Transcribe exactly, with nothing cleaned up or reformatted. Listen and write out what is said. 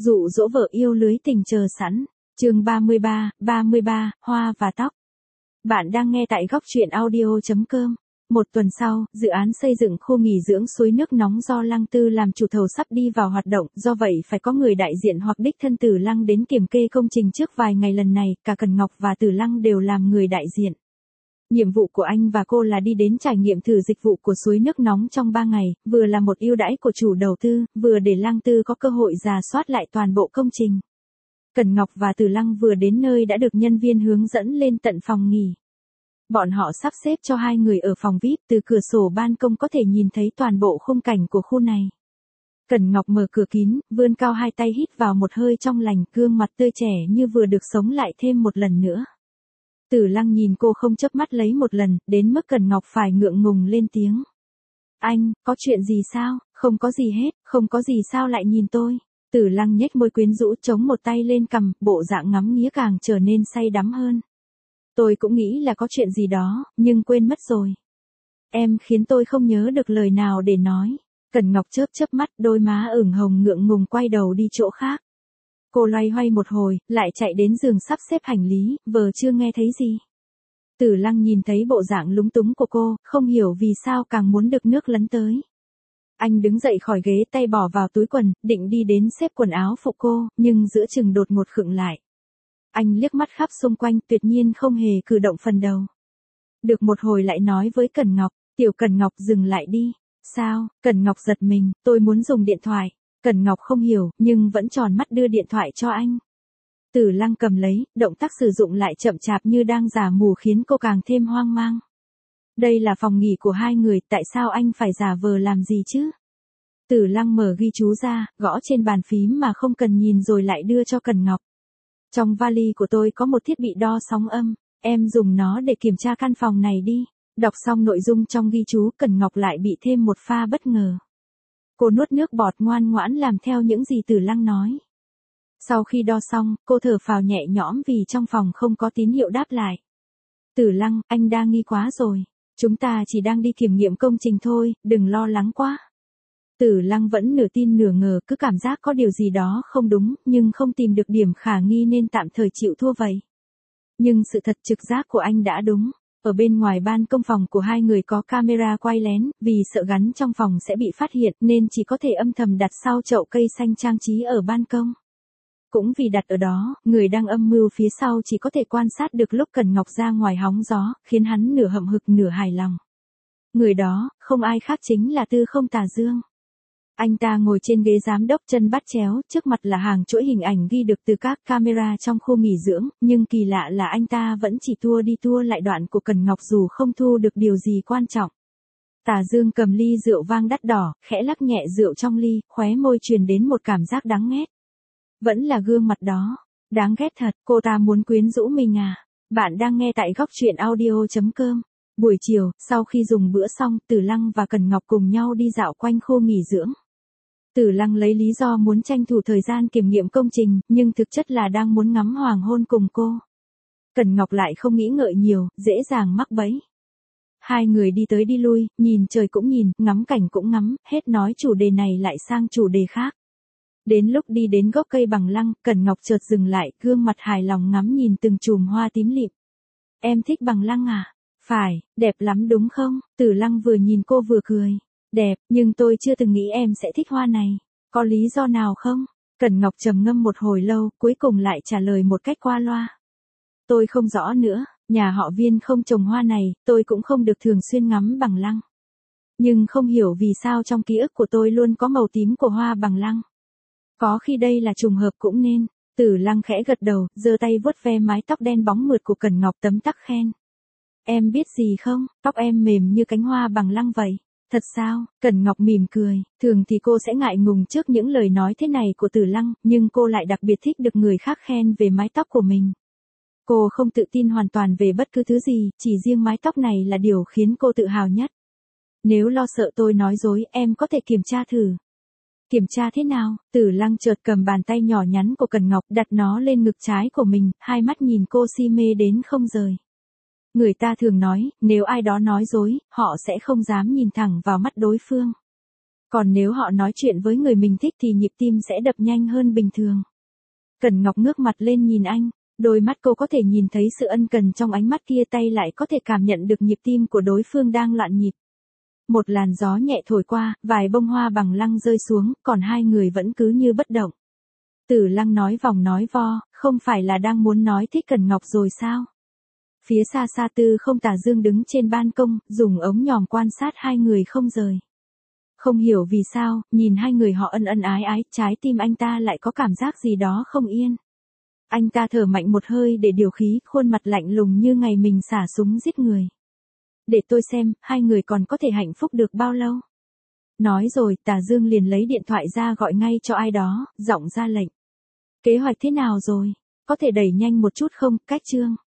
Dụ dỗ vợ yêu lưới tình chờ sẵn. Chương ba mươi ba, ba mươi ba, hoa và tóc. Bạn đang nghe tại góc truyện audio chấm com. Một tuần sau, dự án xây dựng khu nghỉ dưỡng suối nước nóng do Lăng Tư làm chủ thầu sắp đi vào hoạt động, do vậy phải có người đại diện hoặc đích thân Tử Lăng đến kiểm kê công trình trước vài ngày. Lần này, cả Cần Ngọc và Tử Lăng đều làm người đại diện. Nhiệm vụ của anh và cô là đi đến trải nghiệm thử dịch vụ của suối nước nóng trong ba ngày, vừa là một ưu đãi của chủ đầu tư, vừa để Lăng Tư có cơ hội rà soát lại toàn bộ công trình. Cần Ngọc và Tử Lăng vừa đến nơi đã được nhân viên hướng dẫn lên tận phòng nghỉ. Bọn họ sắp xếp cho hai người ở phòng vi ai pi, từ cửa sổ ban công có thể nhìn thấy toàn bộ khung cảnh của khu này. Cần Ngọc mở cửa kín, vươn cao hai tay hít vào một hơi trong lành, gương mặt tươi trẻ như vừa được sống lại thêm một lần nữa. Tử Lăng nhìn cô không chớp mắt lấy một lần, đến mức Cần Ngọc phải ngượng ngùng lên tiếng. Anh, có chuyện gì sao? Không có gì hết, không có gì sao lại nhìn tôi? Tử Lăng nhếch môi quyến rũ chống một tay lên cằm, bộ dạng ngắm nghía càng trở nên say đắm hơn. Tôi cũng nghĩ là có chuyện gì đó, nhưng quên mất rồi. Em khiến tôi không nhớ được lời nào để nói. Cần Ngọc chớp chớp mắt, đôi má ửng hồng ngượng ngùng quay đầu đi chỗ khác. Cô loay hoay một hồi, lại chạy đến giường sắp xếp hành lý, vờ chưa nghe thấy gì. Tử Lăng nhìn thấy bộ dạng lúng túng của cô, không hiểu vì sao càng muốn được nước lấn tới. Anh đứng dậy khỏi ghế, tay bỏ vào túi quần, định đi đến xếp quần áo phụ cô, nhưng giữa chừng đột ngột khựng lại. Anh liếc mắt khắp xung quanh, tuyệt nhiên không hề cử động phần đầu. Được một hồi lại nói với Cần Ngọc, tiểu Cần Ngọc dừng lại đi. Sao? Cần Ngọc giật mình, tôi muốn dùng điện thoại. Cần Ngọc không hiểu, nhưng vẫn tròn mắt đưa điện thoại cho anh. Tử Lăng cầm lấy, động tác sử dụng lại chậm chạp như đang giả mù khiến cô càng thêm hoang mang. Đây là phòng nghỉ của hai người, tại sao anh phải giả vờ làm gì chứ? Tử Lăng mở ghi chú ra, gõ trên bàn phím mà không cần nhìn rồi lại đưa cho Cần Ngọc. Trong vali của tôi có một thiết bị đo sóng âm, em dùng nó để kiểm tra căn phòng này đi. Đọc xong nội dung trong ghi chú, Cần Ngọc lại bị thêm một pha bất ngờ. Cô nuốt nước bọt ngoan ngoãn làm theo những gì Tử Lăng nói. Sau khi đo xong, cô thở phào nhẹ nhõm vì trong phòng không có tín hiệu đáp lại. Tử Lăng, anh đa nghi quá rồi. Chúng ta chỉ đang đi kiểm nghiệm công trình thôi, đừng lo lắng quá. Tử Lăng vẫn nửa tin nửa ngờ, cứ cảm giác có điều gì đó không đúng, nhưng không tìm được điểm khả nghi nên tạm thời chịu thua vậy. Nhưng sự thật trực giác của anh đã đúng. Ở bên ngoài ban công phòng của hai người có camera quay lén, vì sợ gắn trong phòng sẽ bị phát hiện nên chỉ có thể âm thầm đặt sau chậu cây xanh trang trí ở ban công. Cũng vì đặt ở đó, người đang âm mưu phía sau chỉ có thể quan sát được lúc Cần Ngọc ra ngoài hóng gió, khiến hắn nửa hậm hực nửa hài lòng. Người đó, không ai khác chính là Tư Không Tà Dương. Anh ta ngồi trên ghế giám đốc chân bắt chéo, trước mặt là hàng chuỗi hình ảnh ghi được từ các camera trong khu nghỉ dưỡng, nhưng kỳ lạ là anh ta vẫn chỉ tua đi tua lại đoạn của Cần Ngọc dù không thu được điều gì quan trọng. Tà Dương cầm ly rượu vang đắt đỏ, khẽ lắc nhẹ rượu trong ly, khóe môi truyền đến một cảm giác đáng ghét. Vẫn là gương mặt đó, đáng ghét thật, cô ta muốn quyến rũ mình à? Bạn đang nghe tại góc truyện audio chấm com. Buổi chiều, sau khi dùng bữa xong, Tử Lăng và Cần Ngọc cùng nhau đi dạo quanh khu nghỉ dưỡng. Tử Lăng lấy lý do muốn tranh thủ thời gian kiểm nghiệm công trình, nhưng thực chất là đang muốn ngắm hoàng hôn cùng cô. Cần Ngọc lại không nghĩ ngợi nhiều, dễ dàng mắc bẫy. Hai người đi tới đi lui, nhìn trời cũng nhìn, ngắm cảnh cũng ngắm, hết nói chủ đề này lại sang chủ đề khác. Đến lúc đi đến gốc cây bằng lăng, Cần Ngọc chợt dừng lại, gương mặt hài lòng ngắm nhìn từng chùm hoa tím lịm. Em thích bằng lăng à? Phải, đẹp lắm đúng không? Tử Lăng vừa nhìn cô vừa cười. Đẹp, nhưng tôi chưa từng nghĩ em sẽ thích hoa này. Có lý do nào không? Cần Ngọc trầm ngâm một hồi lâu, cuối cùng lại trả lời một cách qua loa. Tôi không rõ nữa, nhà họ Viên không trồng hoa này, tôi cũng không được thường xuyên ngắm bằng lăng. Nhưng không hiểu vì sao trong ký ức của tôi luôn có màu tím của hoa bằng lăng. Có khi đây là trùng hợp cũng nên. Tử Lăng khẽ gật đầu, giơ tay vuốt ve mái tóc đen bóng mượt của Cần Ngọc tấm tắc khen. Em biết gì không, tóc em mềm như cánh hoa bằng lăng vậy. Thật sao? Cần Ngọc mỉm cười, thường thì cô sẽ ngại ngùng trước những lời nói thế này của Tử Lăng, nhưng cô lại đặc biệt thích được người khác khen về mái tóc của mình. Cô không tự tin hoàn toàn về bất cứ thứ gì, chỉ riêng mái tóc này là điều khiến cô tự hào nhất. Nếu lo sợ tôi nói dối, em có thể kiểm tra thử. Kiểm tra thế nào? Tử Lăng chợt cầm bàn tay nhỏ nhắn của Cần Ngọc, đặt nó lên ngực trái của mình, hai mắt nhìn cô si mê đến không rời. Người ta thường nói, nếu ai đó nói dối, họ sẽ không dám nhìn thẳng vào mắt đối phương. Còn nếu họ nói chuyện với người mình thích thì nhịp tim sẽ đập nhanh hơn bình thường. Cẩn Ngọc ngước mặt lên nhìn anh, đôi mắt cô có thể nhìn thấy sự ân cần trong ánh mắt kia, tay lại có thể cảm nhận được nhịp tim của đối phương đang loạn nhịp. Một làn gió nhẹ thổi qua, vài bông hoa bằng lăng rơi xuống, còn hai người vẫn cứ như bất động. Tử Lăng nói vòng nói vo, không phải là đang muốn nói thích Cẩn Ngọc rồi sao? Phía xa xa Tư Không Tà Dương đứng trên ban công, dùng ống nhòm quan sát hai người không rời. Không hiểu vì sao, nhìn hai người họ ân ân ái ái, trái tim anh ta lại có cảm giác gì đó không yên. Anh ta thở mạnh một hơi để điều khí, khuôn mặt lạnh lùng như ngày mình xả súng giết người. Để tôi xem, hai người còn có thể hạnh phúc được bao lâu? Nói rồi, Tà Dương liền lấy điện thoại ra gọi ngay cho ai đó, giọng ra lệnh. Kế hoạch thế nào rồi? Có thể đẩy nhanh một chút không, Cách Trương?